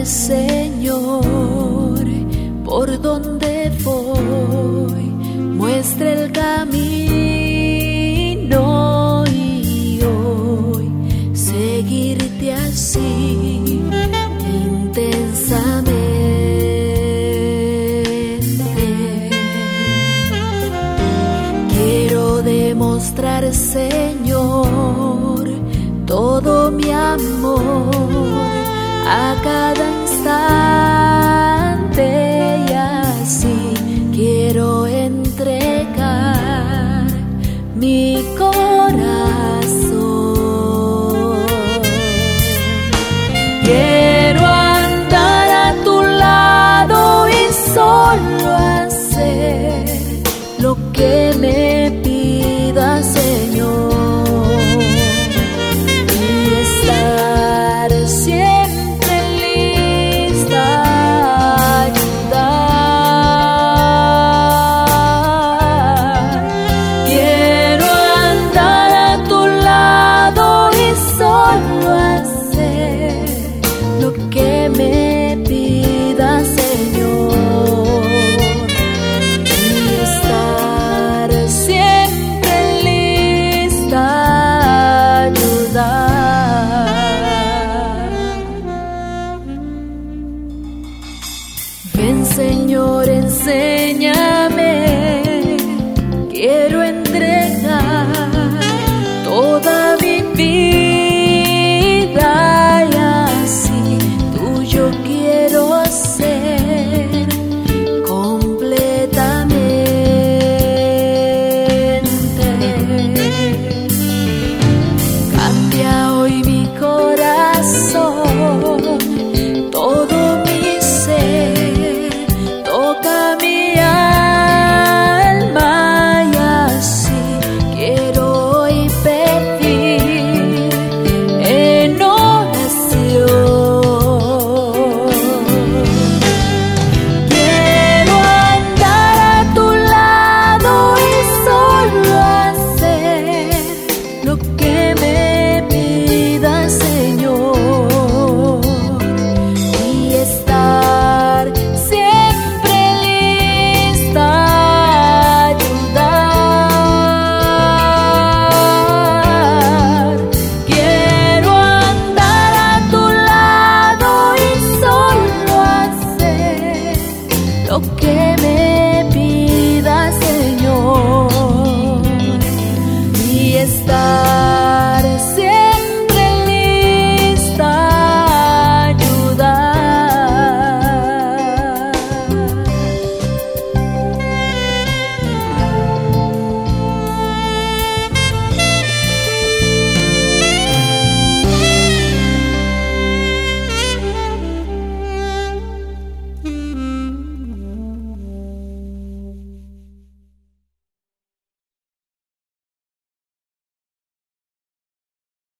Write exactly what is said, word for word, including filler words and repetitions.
Señor, por donde voy, muestra el camino y hoy seguirte así intensamente. Quiero demostrar, Señor, todo mi amor a cada instante, y así quiero entregar mi corazón. Quiero andar a tu lado y solo hacer lo que me pidas, Señor, y estar siempre Señor, enséñame